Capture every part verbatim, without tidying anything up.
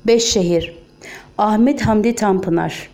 Beş Şehir. Ahmet Hamdi Tanpınar.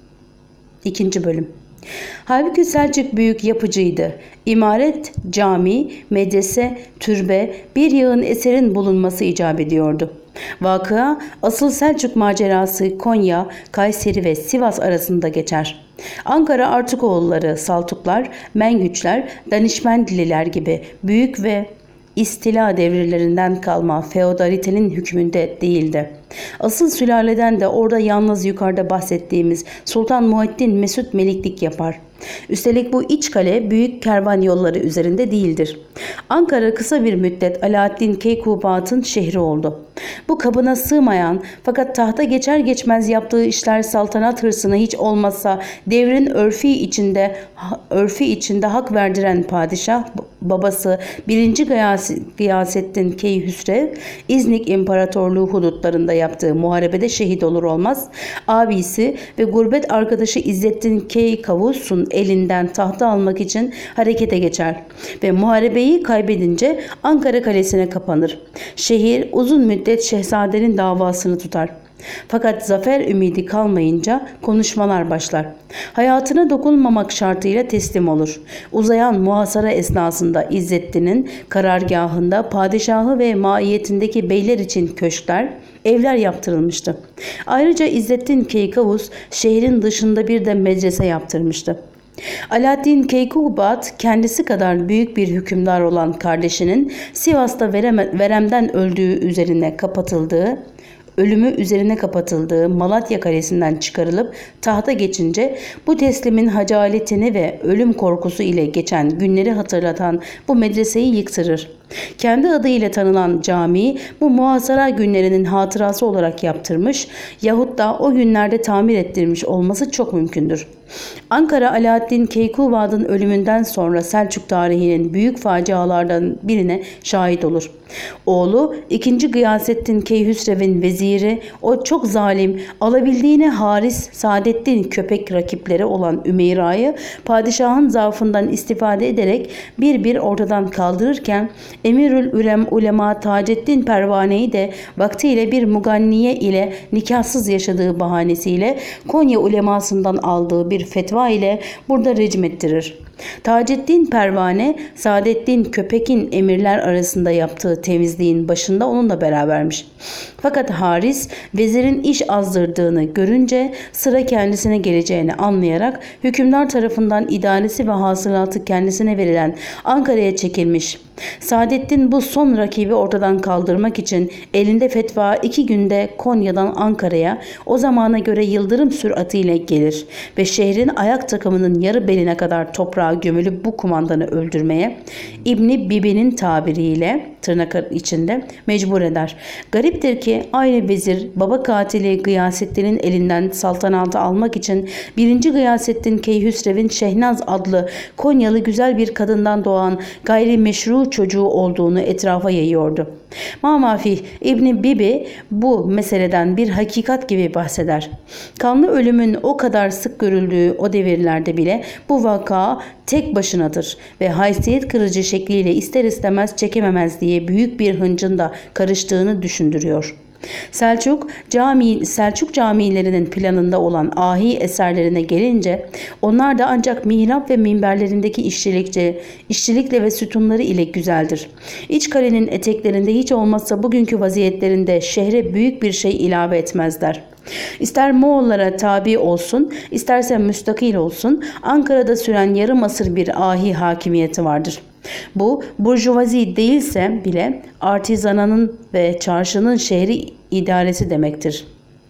İkinci bölüm. Halbuki Selçuk büyük yapıcıydı. İmaret, cami, medrese, türbe, bir yığın eserin bulunması icap ediyordu. Vakıa, asıl Selçuk macerası Konya, Kayseri ve Sivas arasında geçer. Ankara Artukoğulları, Saltuklar, Mengüçler, Danişmendililer gibi büyük ve istila devirlerinden kalma feodalitenin hükmünde değildi. Asıl sülaleden de orada yalnız yukarıda bahsettiğimiz Sultan Muhiddin Mesut meliklik yapar. Üstelik bu iç kale büyük kervan yolları üzerinde değildir. Ankara kısa bir müddet Alaaddin Keykubat'ın şehri oldu. Bu kabına sığmayan fakat tahta geçer geçmez yaptığı işler saltanat hırsını hiç olmazsa devrin örfi içinde örfi içinde hak verdiren padişah babası birinci. Gıyasettin Keyhüsrev İznik İmparatorluğu hudutlarında yaptığı muharebede şehit olur olmaz abisi ve gurbet arkadaşı İzzettin Keykavus'un elinden tahta almak için harekete geçer ve muharebeyi kaybedince Ankara Kalesi'ne kapanır. Şehir uzun müddet şehzadenin davasını tutar. Fakat zafer ümidi kalmayınca konuşmalar başlar. Hayatına dokunmamak şartıyla teslim olur. Uzayan muhasara esnasında İzzettin'in karargahında padişahı ve maiyetindeki beyler için köşkler, evler yaptırılmıştı. Ayrıca İzzettin Keykavus şehrin dışında bir de medrese yaptırmıştı. Alaaddin Keykubat kendisi kadar büyük bir hükümdar olan kardeşinin Sivas'ta vereme, veremden öldüğü üzerine kapatıldığı ölümü üzerine kapatıldığı Malatya Kalesi'nden çıkarılıp tahta geçince bu teslimin hacaletini ve ölüm korkusu ile geçen günleri hatırlatan bu medreseyi yıktırır. Kendi adıyla tanınan camiyi bu muhasara günlerinin hatırası olarak yaptırmış yahut da o günlerde tamir ettirmiş olması çok mümkündür. Ankara Alaaddin Keykubat'ın ölümünden sonra Selçuk tarihinin büyük facialardan birine şahit olur. Oğlu ikinci. Gıyasettin Keyhüsrev'in veziri, o çok zalim, alabildiğine haris Saadettin köpek rakipleri olan Ümeyra'yı padişahın zaafından istifade ederek bir bir ortadan kaldırırken Emirül Ülem Ulema Taceddin Pervane'yi de vaktiyle bir muganniye ile nikahsız yaşadığı bahanesiyle Konya ulemasından aldığı bir fetva ile burada rejim ettirir. Taceddin Pervane, Saadettin Köpek'in emirler arasında yaptığı temizliğin başında onunla berabermiş. Fakat Haris, vezirin iş azdırdığını görünce sıra kendisine geleceğini anlayarak hükümdar tarafından idaresi ve hasılatı kendisine verilen Ankara'ya çekilmiş. Saadettin bu son rakibi ortadan kaldırmak için elinde fetva iki günde Konya'dan Ankara'ya o zamana göre yıldırım süratiyle gelir ve şehrin ayak takımının yarı beline kadar toprağa gömülüp bu kumandanı öldürmeye İbni Bibi'nin tabiriyle tırnak içinde mecbur eder. Gariptir ki aynı vezir baba katili Gıyasettin'in elinden saltanatı almak için birinci. Gıyasettin Keyhüsrev'in Şehnaz adlı Konyalı güzel bir kadından doğan gayri meşru çocuğu olduğunu etrafa yayıyordu. Mamafih İbni Bibi bu meseleden bir hakikat gibi bahseder. Kanlı ölümün o kadar sık görüldüğü o devirlerde bile bu vaka tek başınadır ve haysiyet kırıcı şekliyle ister istemez çekememez diye büyük bir hıncın da karıştığını düşündürüyor. Selçuk, cami, Selçuk camilerinin planında olan ahi eserlerine gelince onlar da ancak mihrap ve minberlerindeki işçilikçe, işçilikle ve sütunları ile güzeldir. İç kalenin eteklerinde hiç olmazsa bugünkü vaziyetlerinde şehre büyük bir şey ilave etmezler. İster Moğollara tabi olsun, isterse müstakil olsun, Ankara'da süren yarım asır bir ahi hakimiyeti vardır. Bu burjuvazi değilse bile artizananın ve çarşının şehri idaresi demektir.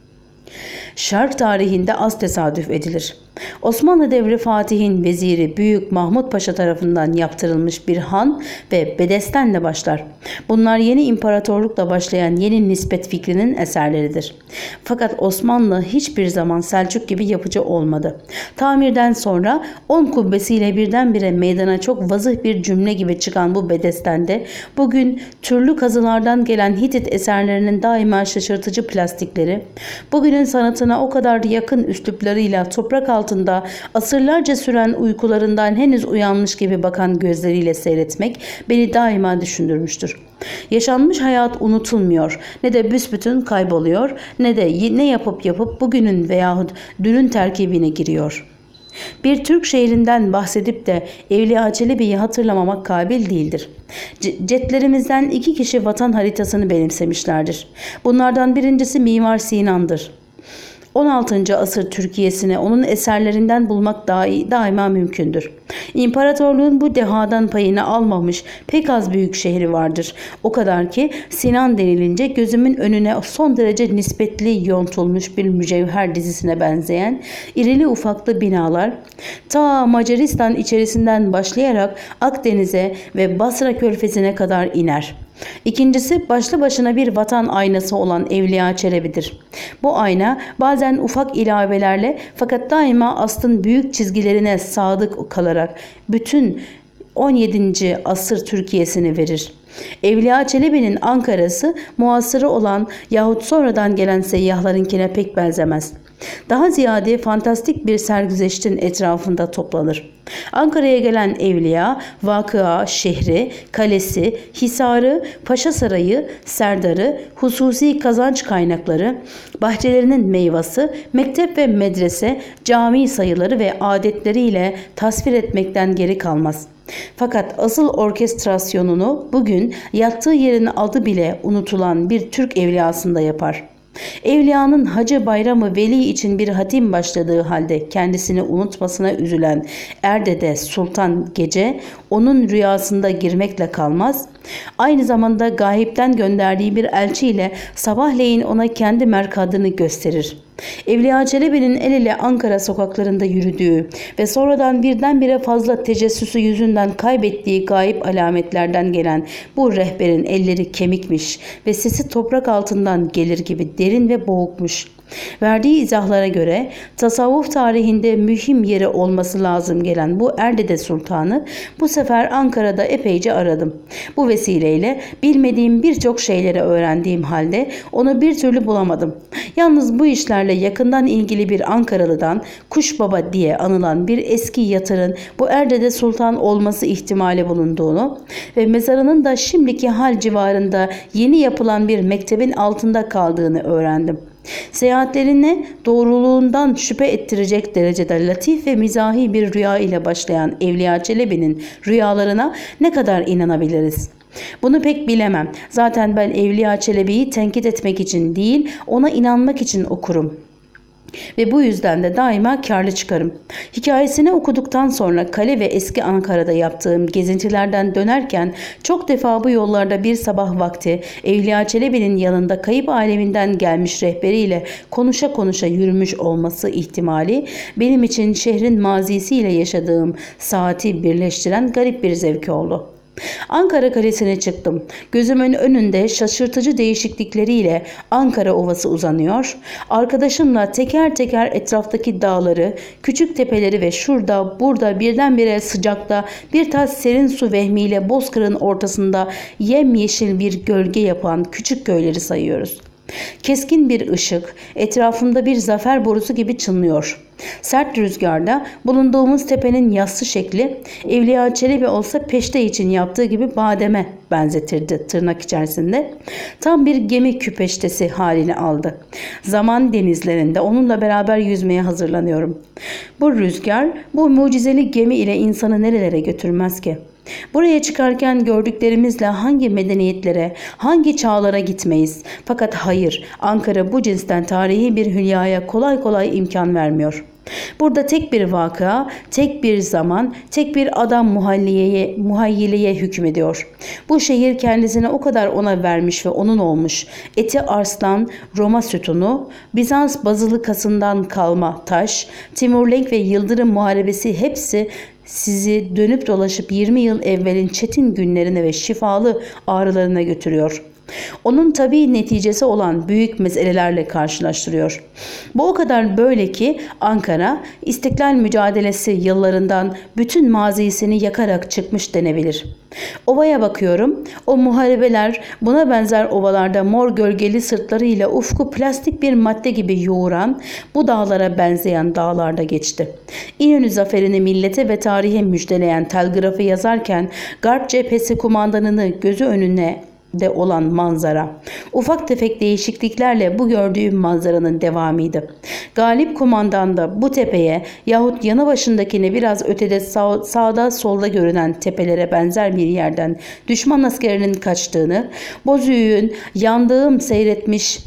Şark tarihinde az tesadüf edilir. Osmanlı devri Fatih'in veziri Büyük Mahmut Paşa tarafından yaptırılmış bir han ve bedestenle başlar. Bunlar yeni imparatorlukla başlayan yeni nispet fikrinin eserleridir. Fakat Osmanlı hiçbir zaman Selçuk gibi yapıcı olmadı. Tamirden sonra on kubbesiyle birdenbire meydana çok vazıh bir cümle gibi çıkan bu bedestende bugün türlü kazılardan gelen Hitit eserlerinin daima şaşırtıcı plastikleri, bugünün sanatına o kadar yakın üsluplarıyla toprak altı altında asırlarca süren uykularından henüz uyanmış gibi bakan gözleriyle seyretmek beni daima düşündürmüştür. Yaşanmış hayat unutulmuyor, ne de büsbütün kayboluyor, ne de ne yapıp yapıp bugünün veyahut dünün terkibine giriyor. Bir Türk şehrinden bahsedip de Evliya Çelebi'yi hatırlamamak kabil değildir. Cetlerimizden iki kişi vatan haritasını benimsemişlerdir. Bunlardan birincisi Mimar Sinan'dır. on altıncı asır Türkiye'sini onun eserlerinden bulmak daima mümkündür. İmparatorluğun bu dehadan payını almamış pek az büyük şehri vardır. O kadar ki Sinan denilince gözümün önüne son derece nispetli yontulmuş bir mücevher dizisine benzeyen irili ufaklı binalar ta Macaristan içerisinden başlayarak Akdeniz'e ve Basra Körfezi'ne kadar iner. İkincisi başlı başına bir vatan aynası olan Evliya Çelebi'dir. Bu ayna bazen ufak ilavelerle fakat daima aslın büyük çizgilerine sadık kalarak bütün on yedinci asır Türkiye'sini verir. Evliya Çelebi'nin Ankara'sı muasırı olan yahut sonradan gelen seyyahlarınkine pek benzemez. Daha ziyade fantastik bir sergüzeştin etrafında toplanır. Ankara'ya gelen evliya, vakıa, şehri, kalesi, hisarı, paşa sarayı, serdarı, hususi kazanç kaynakları, bahçelerinin meyvası, mektep ve medrese, cami sayıları ve adetleriyle tasvir etmekten geri kalmaz. Fakat asıl orkestrasyonunu bugün yattığı yerin adı bile unutulan bir Türk evliyasında yapar. Evliyanın Hacı Bayramı Veli için bir hatim başladığı halde kendisini unutmasına üzülen Erdede Sultan Gece onun rüyasında girmekle kalmaz, aynı zamanda gayipten gönderdiği bir elçiyle sabahleyin ona kendi merkadını gösterir. Evliya Çelebi'nin el ele Ankara sokaklarında yürüdüğü ve sonradan birdenbire fazla tecessüsü yüzünden kaybettiği gayip alametlerden gelen bu rehberin elleri kemikmiş ve sesi toprak altından gelir gibi derin ve boğukmuş. Verdiği izahlara göre tasavvuf tarihinde mühim yeri olması lazım gelen bu Erdede Sultanı bu sefer Ankara'da epeyce aradım. Bu vesileyle bilmediğim birçok şeyleri öğrendiğim halde onu bir türlü bulamadım. Yalnız bu işlerle yakından ilgili bir Ankaralı'dan Kuşbaba diye anılan bir eski yatırın bu Erdede Sultan olması ihtimali bulunduğunu ve mezarının da şimdiki hal civarında yeni yapılan bir mektebin altında kaldığını öğrendim. Seyahatlerine doğruluğundan şüphe ettirecek derecede latif ve mizahi bir rüya ile başlayan Evliya Çelebi'nin rüyalarına ne kadar inanabiliriz? Bunu pek bilemem. Zaten ben Evliya Çelebi'yi tenkit etmek için değil, ona inanmak için okurum. Ve bu yüzden de daima karlı çıkarım. Hikayesini okuduktan sonra Kale ve Eski Ankara'da yaptığım gezintilerden dönerken çok defa bu yollarda bir sabah vakti Evliya Çelebi'nin yanında kayıp aleminden gelmiş rehberiyle konuşa konuşa yürümüş olması ihtimali benim için şehrin mazisiyle yaşadığım saati birleştiren garip bir zevki oldu. Ankara Kalesi'ne çıktım. Gözümün önünde şaşırtıcı değişiklikleriyle Ankara Ovası uzanıyor. Arkadaşımla teker teker etraftaki dağları, küçük tepeleri ve şurada burada birdenbire sıcakta bir tas serin su vehmiyle Bozkır'ın ortasında yemyeşil bir gölge yapan küçük köyleri sayıyoruz. Keskin bir ışık etrafımda bir zafer borusu gibi çınlıyor. Sert rüzgarda bulunduğumuz tepenin yassı şekli Evliya Çelebi olsa peşte için yaptığı gibi bademe benzetirdi tırnak içerisinde. Tam bir gemi küpeştesi halini aldı. Zaman denizlerinde onunla beraber yüzmeye hazırlanıyorum. Bu rüzgar bu mucizeli gemi ile insanı nerelere götürmez ki? Buraya çıkarken gördüklerimizle hangi medeniyetlere, hangi çağlara gitmeyiz? Fakat hayır, Ankara bu cinsten tarihi bir hülyaya kolay kolay imkan vermiyor. Burada tek bir vakıa, tek bir zaman, tek bir adam muhayyileye, muhayyileye hükmediyor. Bu şehir kendisine o kadar ona vermiş ve onun olmuş. Eti arslan, Roma sütunu, Bizans bazilikasından kalma taş, Timurlenk ve Yıldırım Muharebesi hepsi sizi dönüp dolaşıp yirmi yıl evvelin çetin günlerine ve şifalı ağrılarına götürüyor. Onun tabii neticesi olan büyük meselelerle karşılaştırıyor. Bu o kadar böyle ki Ankara, İstiklal mücadelesi yıllarından bütün mazisini yakarak çıkmış denebilir. Ovaya bakıyorum, o muharebeler buna benzer ovalarda mor gölgeli sırtlarıyla ufku plastik bir madde gibi yoğuran, bu dağlara benzeyen dağlarda geçti. İnönü zaferini millete ve tarihe müjdeleyen telgrafı yazarken Garp cephesi kumandanını gözü önüne de olan manzara, ufak tefek değişikliklerle bu gördüğüm manzaranın devamıydı. Galip kumandan da bu tepeye yahut yanı başındakine biraz ötede sağ, sağda solda görünen tepelere benzer bir yerden düşman askerinin kaçtığını, Bozüyük'ün yandığım seyretmiş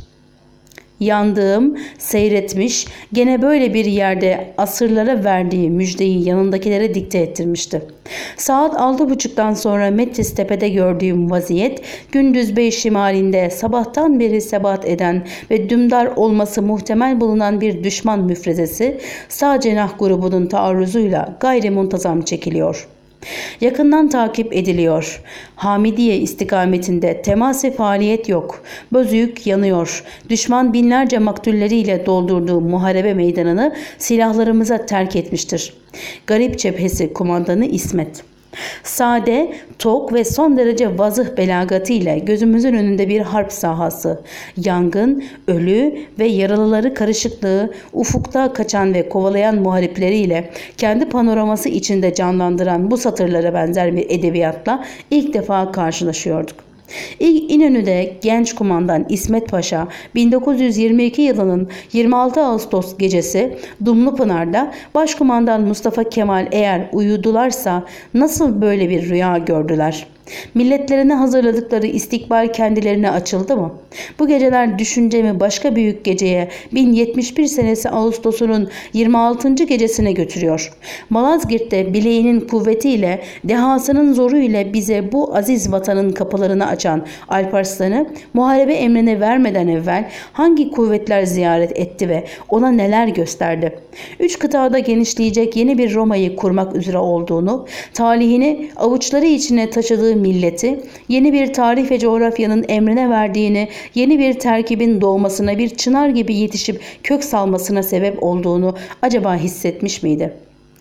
Yandığım, seyretmiş, gene böyle bir yerde asırlara verdiği müjdeyi yanındakilere dikte ettirmişti. Saat altı buçuktan sonra Metris Tepe'de gördüğüm vaziyet, gündüz bey şimalinde sabahtan beri sebat eden ve dümdar olması muhtemel bulunan bir düşman müfrezesi, sağ cenah grubunun taarruzuyla gayri muntazam çekiliyor. Yakından takip ediliyor. Hamidiye istikametinde temasi faaliyet yok. Bozüyük yanıyor. Düşman binlerce maktulleriyle doldurduğu muharebe meydanını silahlarımıza terk etmiştir. Garip cephesi kumandanı İsmet. Sade, tok ve son derece vazıh belagatı ile gözümüzün önünde bir harp sahası, yangın, ölü ve yaralıları karışıklığı, ufukta kaçan ve kovalayan muharipleriyle kendi panoraması içinde canlandıran bu satırlara benzer bir edebiyatla ilk defa karşılaşıyorduk. İlk İnönü'de genç kumandan İsmet Paşa bin dokuz yüz yirmi iki yılının yirmi altı Ağustos gecesi Dumlupınar'da Başkumandan Mustafa Kemal eğer uyudularsa nasıl böyle bir rüya gördüler? Milletlerine hazırladıkları istikbal kendilerine açıldı mı? Bu geceler düşüncemi başka büyük geceye bin yetmiş bir senesi Ağustos'unun yirmi altıncı gecesine götürüyor. Malazgirt'te bileğinin kuvvetiyle, dehasının zoruyla bize bu aziz vatanın kapılarını açan Alparslan'ı muharebe emrini vermeden evvel hangi kuvvetler ziyaret etti ve ona neler gösterdi? Üç kıtada genişleyecek yeni bir Roma'yı kurmak üzere olduğunu, talihini avuçları içine taşıdığı milleti, yeni bir tarih ve coğrafyanın emrine verdiğini, yeni bir terkibin doğmasına, bir çınar gibi yetişip kök salmasına sebep olduğunu acaba hissetmiş miydi?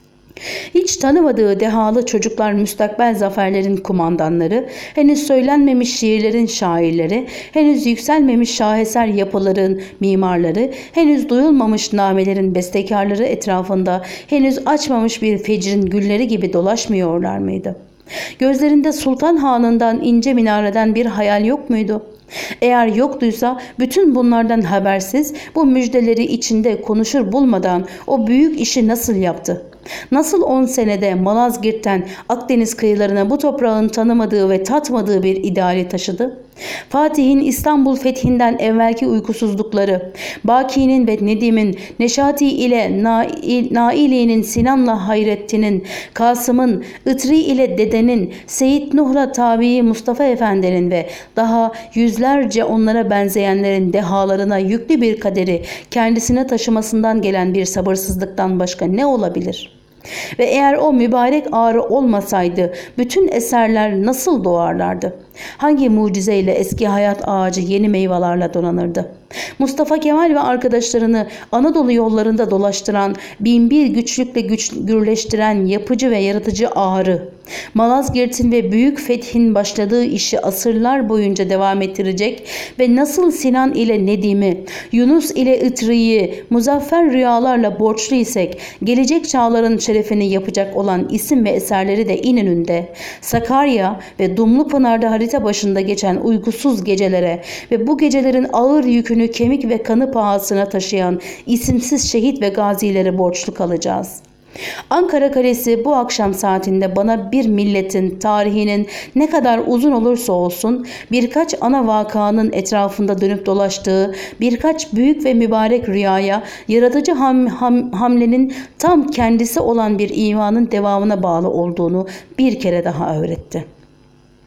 Hiç tanımadığı dehalı çocuklar müstakbel zaferlerin kumandanları, henüz söylenmemiş şiirlerin şairleri, henüz yükselmemiş şaheser yapıların mimarları, henüz duyulmamış namelerin bestekarları etrafında henüz açmamış bir fecrin gülleri gibi dolaşmıyorlar mıydı? Gözlerinde Sultan Hanı'ndan ince minareden bir hayal yok muydu? Eğer yoktuysa bütün bunlardan habersiz bu müjdeleri içinde konuşur bulmadan o büyük işi nasıl yaptı? Nasıl on senede Malazgirt'ten Akdeniz kıyılarına bu toprağın tanımadığı ve tatmadığı bir ideali taşıdı? Fatih'in İstanbul fethinden evvelki uykusuzlukları, Baki'nin ve Nedim'in, Neşati ile Naili'nin, Sinan'la Hayrettin'in, Kasım'ın, Itri ile Dede'nin, Seyit Nuh'la tabii Mustafa Efendi'nin ve daha yüzlerce onlara benzeyenlerin dehalarına yüklü bir kaderi kendisine taşımasından gelen bir sabırsızlıktan başka ne olabilir? Ve eğer o mübarek ağrı olmasaydı bütün eserler nasıl doğarlardı? Hangi mucizeyle eski hayat ağacı yeni meyvelerle donanırdı? Mustafa Kemal ve arkadaşlarını Anadolu yollarında dolaştıran, binbir güçlükle güç, gürleştiren yapıcı ve yaratıcı ağrı, Malazgirt'in ve büyük fethin başladığı işi asırlar boyunca devam ettirecek ve nasıl Sinan ile Nedim'i, Yunus ile Itri'yi muzaffer rüyalarla borçlu isek, gelecek çağların şerefini yapacak olan isim ve eserleri de İnönü'nde, Sakarya ve Dumlupınar'da harita başında geçen uykusuz gecelere ve bu gecelerin ağır yükünü kemik ve kanı pahasına taşıyan isimsiz şehit ve gazilere borçlu kalacağız. Ankara Kalesi bu akşam saatinde bana bir milletin tarihinin ne kadar uzun olursa olsun birkaç ana vakanın etrafında dönüp dolaştığı birkaç büyük ve mübarek rüyaya yaratıcı ham, ham, hamlenin tam kendisi olan bir imanın devamına bağlı olduğunu bir kere daha öğretti.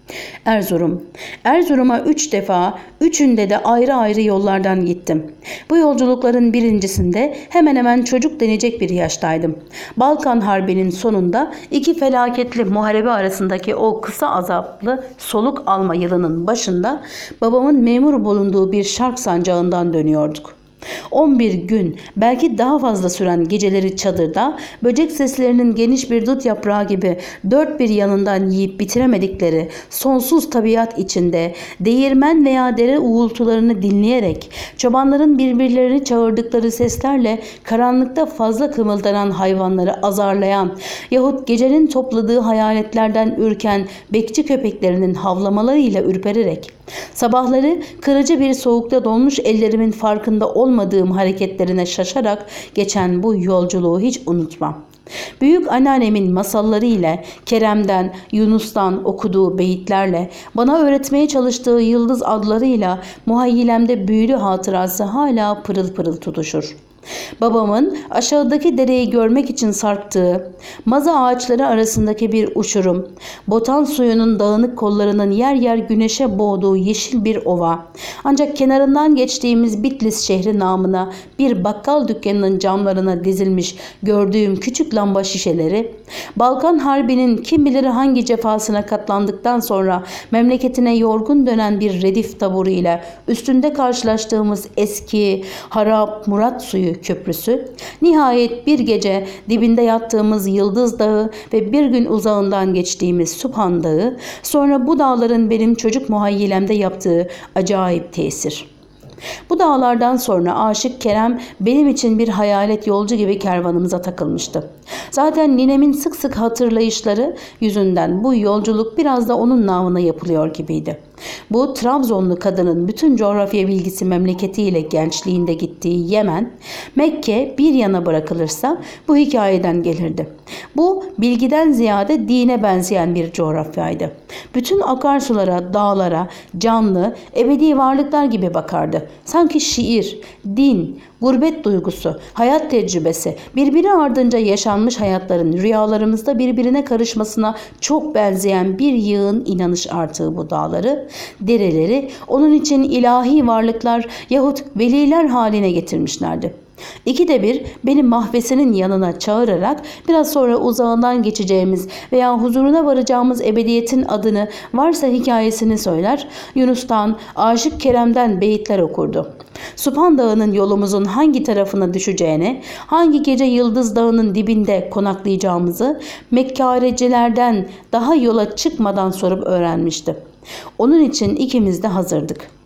Erzurum. Erzurum'a üç defa, üçünde de ayrı ayrı yollardan gittim. Bu yolculukların birincisinde hemen hemen çocuk denecek bir yaştaydım. Balkan Harbi'nin sonunda iki felaketli muharebe arasındaki o kısa azaplı soluk alma yılının başında babamın memur bulunduğu bir şark sancağından dönüyorduk. on bir gün, belki daha fazla süren geceleri çadırda, böcek seslerinin geniş bir dut yaprağı gibi dört bir yanından yiyip bitiremedikleri sonsuz tabiat içinde değirmen veya dere uğultularını dinleyerek, çobanların birbirlerini çağırdıkları seslerle karanlıkta fazla kımıldanan hayvanları azarlayan yahut gecenin topladığı hayaletlerden ürken bekçi köpeklerinin havlamalarıyla ürpererek, sabahları kırıcı bir soğukta donmuş ellerimin farkında olmadığım hareketlerine şaşarak geçen bu yolculuğu hiç unutmam. Büyük anneannemin masalları ile, Kerem'den, Yunus'tan okuduğu beyitlerle, bana öğretmeye çalıştığı yıldız adlarıyla muhayyilemde büyülü hatırası hala pırıl pırıl tutuşur. Babamın aşağıdaki dereyi görmek için sarktığı, maza ağaçları arasındaki bir uçurum, botan suyunun dağınık kollarının yer yer güneşe boğduğu yeşil bir ova, ancak kenarından geçtiğimiz Bitlis şehri namına bir bakkal dükkanının camlarına dizilmiş gördüğüm küçük lamba şişeleri, Balkan Harbi'nin kim bilir hangi cefasına katlandıktan sonra memleketine yorgun dönen bir redif taburu ile üstünde karşılaştığımız eski, harap, Murat suyu köprüsü, nihayet bir gece dibinde yattığımız Yıldız Dağı ve bir gün uzağından geçtiğimiz Subhan Dağı, sonra bu dağların benim çocuk muhayyilemde yaptığı acayip tesir. Bu dağlardan sonra Aşık Kerem benim için bir hayalet yolcu gibi kervanımıza takılmıştı. Zaten ninemin sık sık hatırlayışları yüzünden bu yolculuk biraz da onun namına yapılıyor gibiydi. Bu Trabzonlu kadının bütün coğrafya bilgisi memleketiyle gençliğinde gittiği Yemen, Mekke bir yana bırakılırsa bu hikayeden gelirdi. Bu bilgiden ziyade dine benzeyen bir coğrafyaydı. Bütün akarsulara, dağlara canlı, ebedi varlıklar gibi bakardı. Sanki şiir, din, gurbet duygusu, hayat tecrübesi, birbiri ardınca yaşanmış hayatların rüyalarımızda birbirine karışmasına çok benzeyen bir yığın inanış artığı bu dağları, dereleri onun için ilahi varlıklar yahut veliler haline getirmişlerdi. İkide bir beni mahvesinin yanına çağırarak biraz sonra uzağından geçeceğimiz veya huzuruna varacağımız ebediyetin adını, varsa hikayesini söyler, Yunus'tan, Aşık Kerem'den beyitler okurdu. Subhan Dağı'nın yolumuzun hangi tarafına düşeceğini, hangi gece Yıldız Dağı'nın dibinde konaklayacağımızı Mekkarecilerden daha yola çıkmadan sorup öğrenmişti. Onun için ikimiz de hazırdık.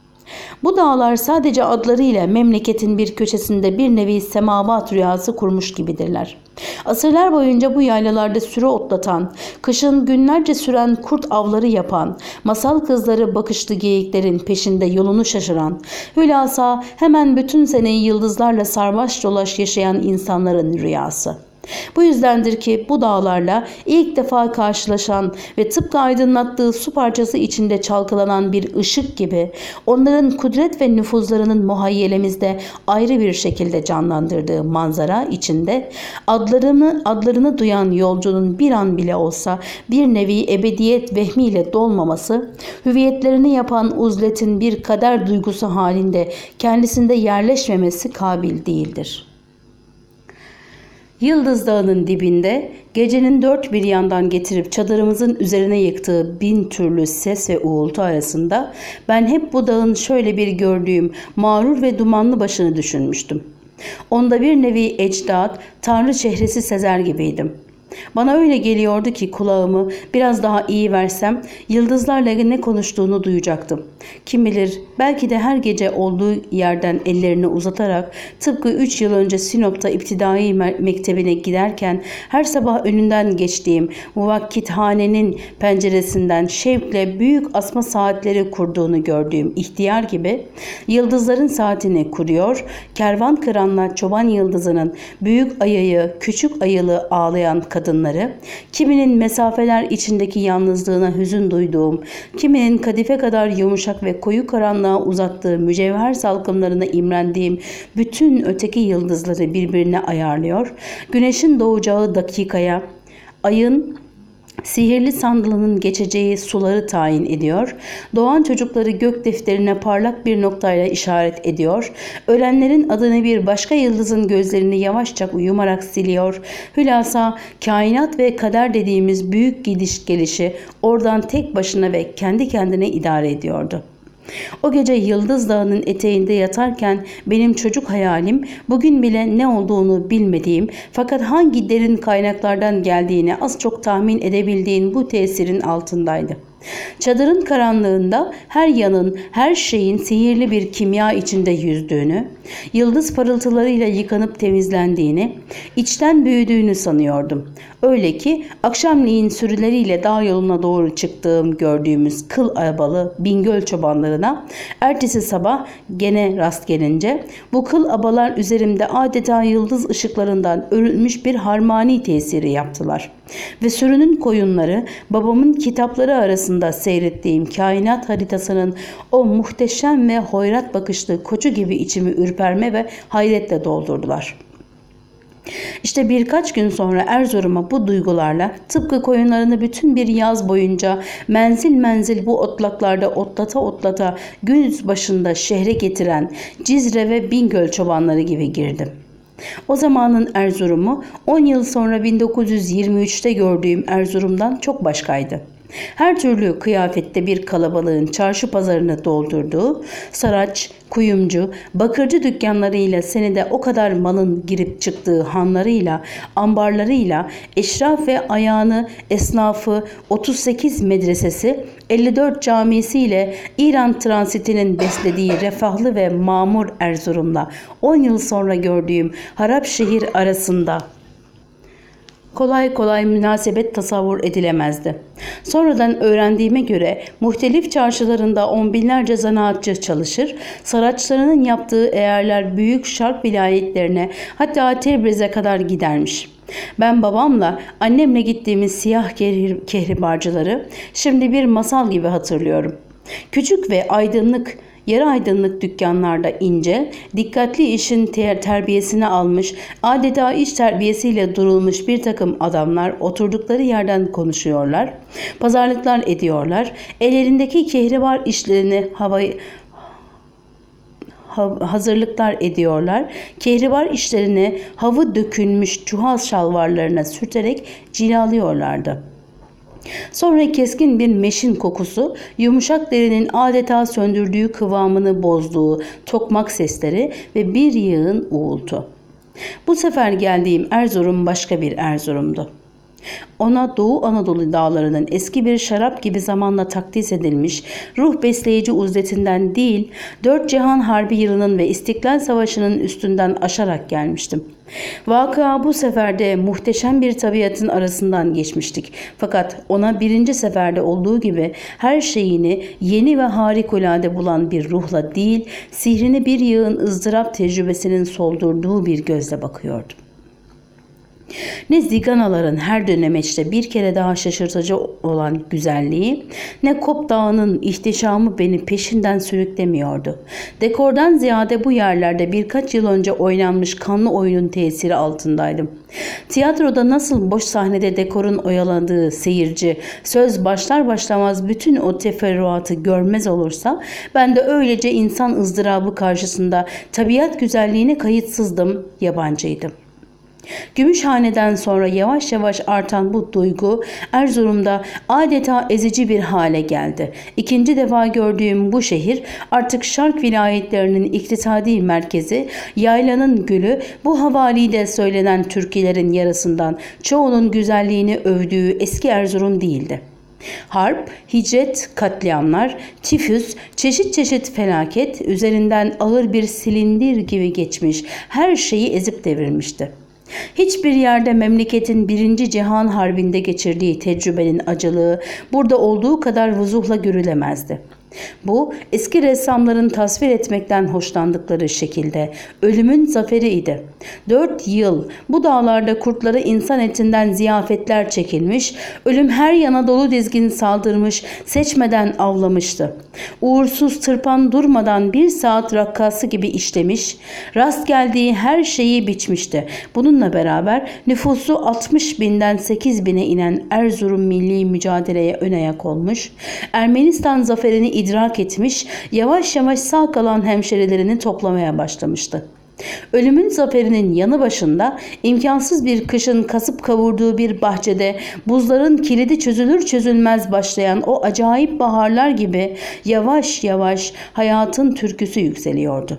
Bu dağlar sadece adlarıyla memleketin bir köşesinde bir nevi semavat rüyası kurmuş gibidirler. Asırlar boyunca bu yaylalarda sürü otlatan, kışın günlerce süren kurt avları yapan, masal kızları bakışlı geyiklerin peşinde yolunu şaşıran, hülasa hemen bütün seneyi yıldızlarla sarmaş dolaş yaşayan insanların rüyası. Bu yüzdendir ki bu dağlarla ilk defa karşılaşan ve tıpkı aydınlattığı su parçası içinde çalkalanan bir ışık gibi onların kudret ve nüfuzlarının muhayyelemizde ayrı bir şekilde canlandırdığı manzara içinde adlarını adlarını duyan yolcunun bir an bile olsa bir nevi ebediyet vehmiyle dolmaması, hüviyetlerini yapan uzletin bir kader duygusu halinde kendisinde yerleşmemesi kabil değildir. Yıldız Dağı'nın dibinde gecenin dört bir yandan getirip çadırımızın üzerine yıktığı bin türlü ses ve uğultu arasında ben hep bu dağın şöyle bir gördüğüm mağrur ve dumanlı başını düşünmüştüm. Onda bir nevi ecdat, tanrı çehresi sezer gibiydim. Bana öyle geliyordu ki kulağımı biraz daha iyi versem yıldızlarla ne konuştuğunu duyacaktım. Kim bilir, belki de her gece olduğu yerden ellerini uzatarak tıpkı üç yıl önce Sinop'ta iptidai mektebine giderken her sabah önünden geçtiğim muvakkithanenin penceresinden şevkle büyük asma saatleri kurduğunu gördüğüm ihtiyar gibi yıldızların saatini kuruyor, kervan kıranla çoban yıldızının büyük ayıyı küçük ayılı ağlayan kadınları, kiminin mesafeler içindeki yalnızlığına hüzün duyduğum, kiminin kadife kadar yumuşak ve koyu karanlığa uzattığı mücevher salkımlarına imrendiğim bütün öteki yıldızları birbirine ayarlıyor, güneşin doğacağı dakikaya, ayın Sihirli sandalının geçeceği suları tayin ediyor, doğan çocukları gök defterine parlak bir noktayla işaret ediyor, ölenlerin adını bir başka yıldızın gözlerini yavaşça uyumarak siliyor, hülasa kainat ve kader dediğimiz büyük gidiş gelişi oradan tek başına ve kendi kendine idare ediyordu. O gece Yıldız Dağı'nın eteğinde yatarken benim çocuk hayalim bugün bile ne olduğunu bilmediğim fakat hangi derin kaynaklardan geldiğini az çok tahmin edebildiğin bu tesirin altındaydı. Çadırın karanlığında her yanın, her şeyin sihirli bir kimya içinde yüzdüğünü, yıldız parıltılarıyla yıkanıp temizlendiğini, içten büyüdüğünü sanıyordum. Öyle ki akşamleyin sürüleriyle dağ yoluna doğru çıktığım gördüğümüz kıl abalı Bingöl çobanlarına ertesi sabah gene rast gelince bu kıl abalar üzerimde adeta yıldız ışıklarından örülmüş bir harmani tesiri yaptılar. Ve sürünün koyunları babamın kitapları arasında seyrettiğim kainat haritasının o muhteşem ve hoyrat bakışlı koçu gibi içimi ürperme ve hayretle doldurdular. İşte birkaç gün sonra Erzurum'a bu duygularla tıpkı koyunlarını bütün bir yaz boyunca menzil menzil bu otlaklarda otlata otlata gün başında şehre getiren Cizre ve Bingöl çobanları gibi girdim. O zamanın Erzurum'u on yıl sonra bin dokuz yüz yirmi üçte gördüğüm Erzurum'dan çok başkaydı. Her türlü kıyafette bir kalabalığın çarşı pazarını doldurduğu, saraç, kuyumcu, bakırcı dükkanlarıyla senede o kadar malın girip çıktığı hanlarıyla, ambarlarıyla, eşraf ve ayağını, esnafı, otuz sekiz medresesi, elli dört camisiyle İran transitinin beslediği refahlı ve mamur Erzurum'la on yıl sonra gördüğüm harap şehir arasında kolay kolay münasebet tasavvur edilemezdi. Sonradan öğrendiğime göre muhtelif çarşılarında on binlerce zanaatçı çalışır, saraçlarının yaptığı eğerler büyük şark vilayetlerine hatta Tebriz'e kadar gidermiş. Ben babamla annemle gittiğimiz siyah kehribarcıları şimdi bir masal gibi hatırlıyorum. Küçük ve aydınlık, yarı aydınlık dükkanlarda ince, dikkatli işin ter terbiyesini almış, adeta iş terbiyesiyle durulmuş bir takım adamlar oturdukları yerden konuşuyorlar, pazarlıklar ediyorlar, ellerindeki kehribar işlerini havayı hazırlıklar ediyorlar. Kehribar işlerini havı dökülmüş çuhal şalvarlarına sürterek cilalıyorlardı. Sonra keskin bir meşin kokusu, yumuşak derinin adeta söndürdüğü kıvamını bozduğu tokmak sesleri ve bir yığın uğultu. Bu sefer geldiğim Erzurum başka bir Erzurum'du. Ona Doğu Anadolu dağlarının eski bir şarap gibi zamanla takdis edilmiş, ruh besleyici uzletinden değil, dört cihan harbi yılının ve İstiklal Savaşı'nın üstünden aşarak gelmiştim. Vakıa bu sefer de muhteşem bir tabiatın arasından geçmiştik. Fakat ona birinci seferde olduğu gibi her şeyini yeni ve harikulade bulan bir ruhla değil, sihrini bir yığın ızdırap tecrübesinin soldurduğu bir gözle bakıyordum. Ne ziganaların her dönemeçte bir kere daha şaşırtıcı olan güzelliği, ne Kop Dağı'nın ihtişamı beni peşinden sürüklemiyordu. Dekordan ziyade bu yerlerde birkaç yıl önce oynanmış kanlı oyunun tesiri altındaydım. Tiyatroda nasıl boş sahnede dekorun oyalandığı seyirci söz başlar başlamaz bütün o teferruatı görmez olursa, ben de öylece insan ızdırabı karşısında tabiat güzelliğine kayıtsızdım, yabancıydım. Gümüşhane'den sonra yavaş yavaş artan bu duygu Erzurum'da adeta ezici bir hale geldi. İkinci defa gördüğüm bu şehir artık Şark vilayetlerinin iktisadi merkezi, yaylanın gülü, bu havalide söylenen türkülerin yarısından çoğunun güzelliğini övdüğü eski Erzurum değildi. Harp, hicret, katliamlar, tifüs, çeşit çeşit felaket üzerinden ağır bir silindir gibi geçmiş, her şeyi ezip devirmişti. Hiçbir yerde memleketin birinci Cihan Harbi'nde geçirdiği tecrübenin acılığı burada olduğu kadar vuzuhla görülemezdi. Bu eski ressamların tasvir etmekten hoşlandıkları şekilde ölümün zaferiydi. Dört yıl bu dağlarda kurtlara insan etinden ziyafetler çekilmiş, ölüm her yana dolu dizgin saldırmış, seçmeden avlamıştı. Uğursuz tırpan durmadan bir saat rakkası gibi işlemiş, rast geldiği her şeyi biçmişti. Bununla beraber nüfusu altmış binden sekiz bine inen Erzurum milli mücadeleye ön ayak olmuş, Ermenistan zaferini idrak etmiş, yavaş yavaş sağ kalan hemşerilerini toplamaya başlamıştı. Ölümün zaferinin yanı başında imkansız bir kışın kasıp kavurduğu bir bahçede buzların kilidi çözülür çözülmez başlayan o acayip baharlar gibi yavaş yavaş hayatın türküsü yükseliyordu.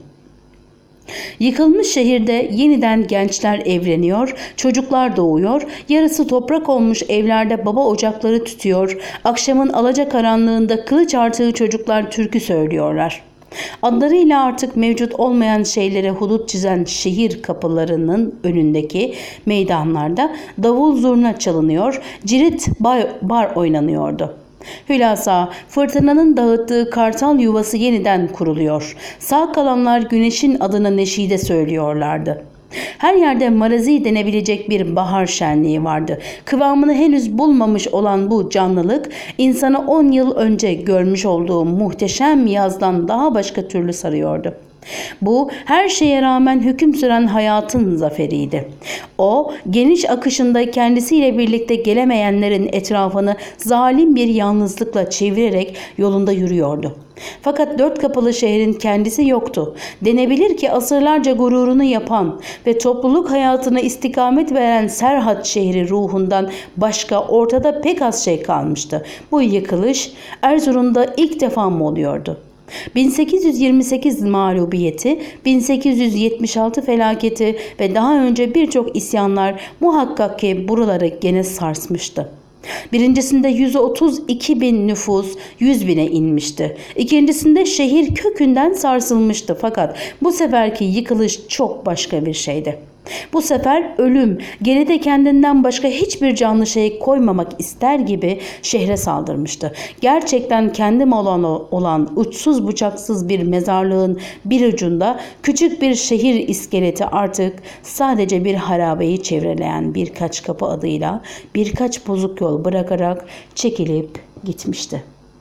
Yıkılmış şehirde yeniden gençler evleniyor, çocuklar doğuyor, yarısı toprak olmuş evlerde baba ocakları tütüyor, akşamın alacakaranlığında kılıç artığı çocuklar türkü söylüyorlar. Adlarıyla artık mevcut olmayan şeylere hudut çizen şehir kapılarının önündeki meydanlarda davul zurna çalınıyor, cirit bar, bar oynanıyordu. Hülasa fırtınanın dağıttığı kartal yuvası yeniden kuruluyor. Sağ kalanlar güneşin adına neşide söylüyorlardı. Her yerde marazi denebilecek bir bahar şenliği vardı. Kıvamını henüz bulmamış olan bu canlılık insanı on yıl önce görmüş olduğu muhteşem yazdan daha başka türlü sarıyordu. Bu her şeye rağmen hüküm süren hayatın zaferiydi. O geniş akışında kendisiyle birlikte gelemeyenlerin etrafını zalim bir yalnızlıkla çevirerek yolunda yürüyordu. Fakat dört kapılı şehrin kendisi yoktu. Denebilir ki asırlarca gururunu yapan ve topluluk hayatına istikamet veren Serhat şehri ruhundan başka ortada pek az şey kalmıştı. Bu yıkılış Erzurum'da ilk defa mı oluyordu? bin sekiz yüz yirmi sekiz mağlubiyeti, bin sekiz yüz yetmiş altı felaketi ve daha önce birçok isyanlar muhakkak ki buraları gene sarsmıştı. Birincisinde yüz otuz iki bin nüfus yüz bine inmişti. İkincisinde şehir kökünden sarsılmıştı, fakat bu seferki yıkılış çok başka bir şeydi. Bu sefer ölüm geride kendinden başka hiçbir canlı şey koymamak ister gibi şehre saldırmıştı. Gerçekten kendim olan, olan uçsuz bucaksız bir mezarlığın bir ucunda küçük bir şehir iskeleti artık sadece bir harabeyi çevreleyen birkaç kapı adıyla birkaç bozuk yol bırakarak çekilip gitmişti.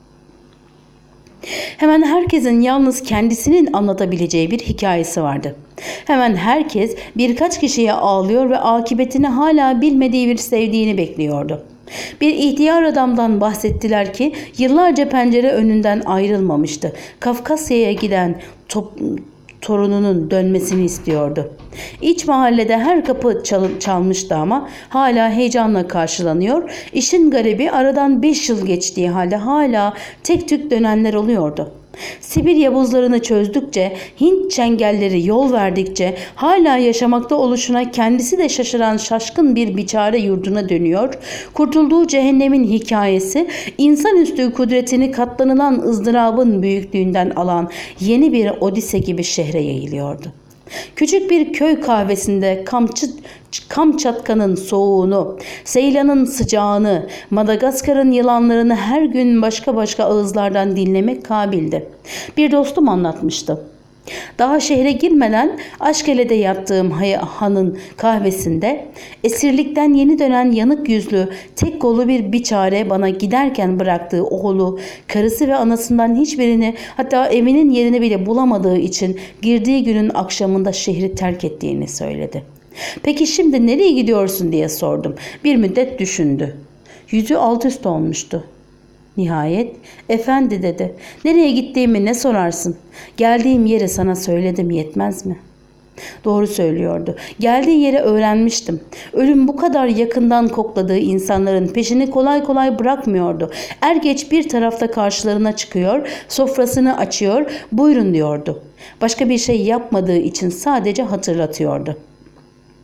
Hemen herkesin yalnız kendisinin anlatabileceği bir hikayesi vardı. Hemen herkes birkaç kişiye ağlıyor ve akıbetini hala bilmediği bir sevdiğini bekliyordu. Bir ihtiyar adamdan bahsettiler ki yıllarca pencere önünden ayrılmamıştı. Kafkasya'ya giden top, torununun dönmesini istiyordu. İç mahallede her kapı çal çalmıştı ama hala heyecanla karşılanıyor. İşin garibi aradan beş yıl geçtiği halde hala tek tük dönenler oluyordu. Sibirya buzlarını çözdükçe, Hint çengelleri yol verdikçe hala yaşamakta oluşuna kendisi de şaşıran şaşkın bir biçare yurduna dönüyor. Kurtulduğu cehennemin hikayesi insanüstü kudretini katlanılan ızdırabın büyüklüğünden alan yeni bir Odise gibi şehre yayılıyordu. Küçük bir köy kahvesinde Kamçı, Kamçatka'nın soğuğunu, Seylan'ın sıcağını, Madagaskar'ın yılanlarını her gün başka başka ağızlardan dinlemek kabildi. Bir dostum anlatmıştı. Daha şehre girmeden Aşkele'de yattığım hanın kahvesinde esirlikten yeni dönen yanık yüzlü tek kolu bir biçare bana giderken bıraktığı oğlu, karısı ve anasından hiçbirini, hatta evinin yerini bile bulamadığı için girdiği günün akşamında şehri terk ettiğini söyledi. "Peki şimdi nereye gidiyorsun?" diye sordum. Bir müddet düşündü. Yüzü alt üst olmuştu. Nihayet, "Efendi," dedi, "nereye gittiğimi ne sorarsın? Geldiğim yeri sana söyledim, yetmez mi?" Doğru söylüyordu. Geldiği yeri öğrenmiştim. Ölüm bu kadar yakından kokladığı insanların peşini kolay kolay bırakmıyordu. Er geç bir tarafta karşılarına çıkıyor, sofrasını açıyor, "Buyurun," diyordu. Başka bir şey yapmadığı için sadece hatırlatıyordu.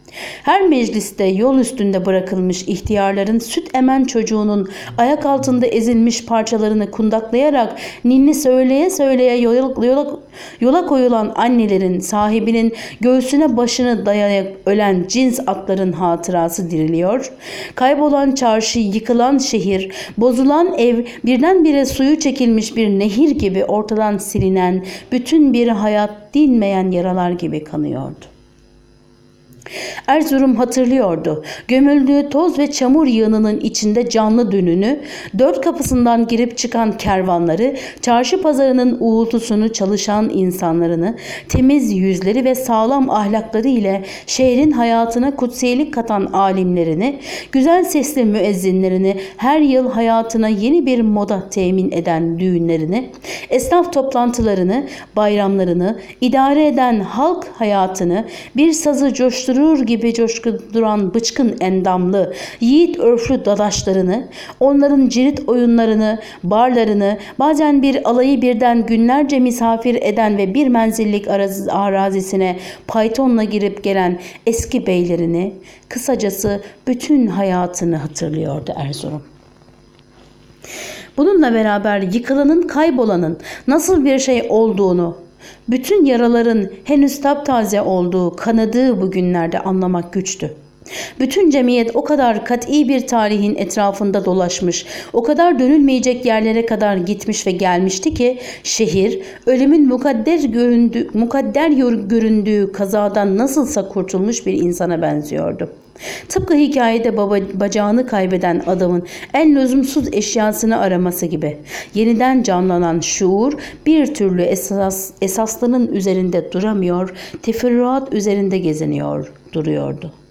Her mecliste yol üstünde bırakılmış ihtiyarların süt emen çocuğunun ayak altında ezilmiş parçalarını kundaklayarak ninni söyleye söyleye yola, yola, yola koyulan annelerin sahibinin göğsüne başını dayayarak ölen cins atların hatırası diriliyor. Kaybolan çarşı, yıkılan şehir, bozulan ev, birdenbire suyu çekilmiş bir nehir gibi ortadan silinen bütün bir hayat dinmeyen yaralar gibi kanıyordu. Erzurum hatırlıyordu. Gömüldüğü toz ve çamur yığınının içinde canlı dününü, dört kapısından girip çıkan kervanları, çarşı pazarının uğultusunu, çalışan insanlarını, temiz yüzleri ve sağlam ahlakları ile şehrin hayatına kutsiyelik katan alimlerini, güzel sesli müezzinlerini, her yıl hayatına yeni bir moda temin eden düğünlerini, esnaf toplantılarını, bayramlarını, idare eden halk hayatını, bir sazı coşturur gibi coşkuduran bıçkın endamlı, yiğit örflü dadaşlarını, onların cirit oyunlarını, barlarını, bazen bir alayı birden günlerce misafir eden ve bir menzillik arazisine paytonla girip gelen eski beylerini, kısacası bütün hayatını hatırlıyordu Erzurum. Bununla beraber yıkılanın, kaybolanın nasıl bir şey olduğunu, bütün yaraların henüz taptaze olduğu, kanadığı bu günlerde anlamak güçtü. Bütün cemiyet o kadar kat'i bir tarihin etrafında dolaşmış, o kadar dönülmeyecek yerlere kadar gitmiş ve gelmişti ki şehir ölümün mukadder göründüğü, mukadder göründüğü kazadan nasılsa kurtulmuş bir insana benziyordu. Tıpkı hikayede baba, bacağını kaybeden adamın en lüzumsuz eşyasını araması gibi yeniden canlanan şuur bir türlü esas, esaslının üzerinde duramıyor, teferruat üzerinde geziniyor, duruyordu.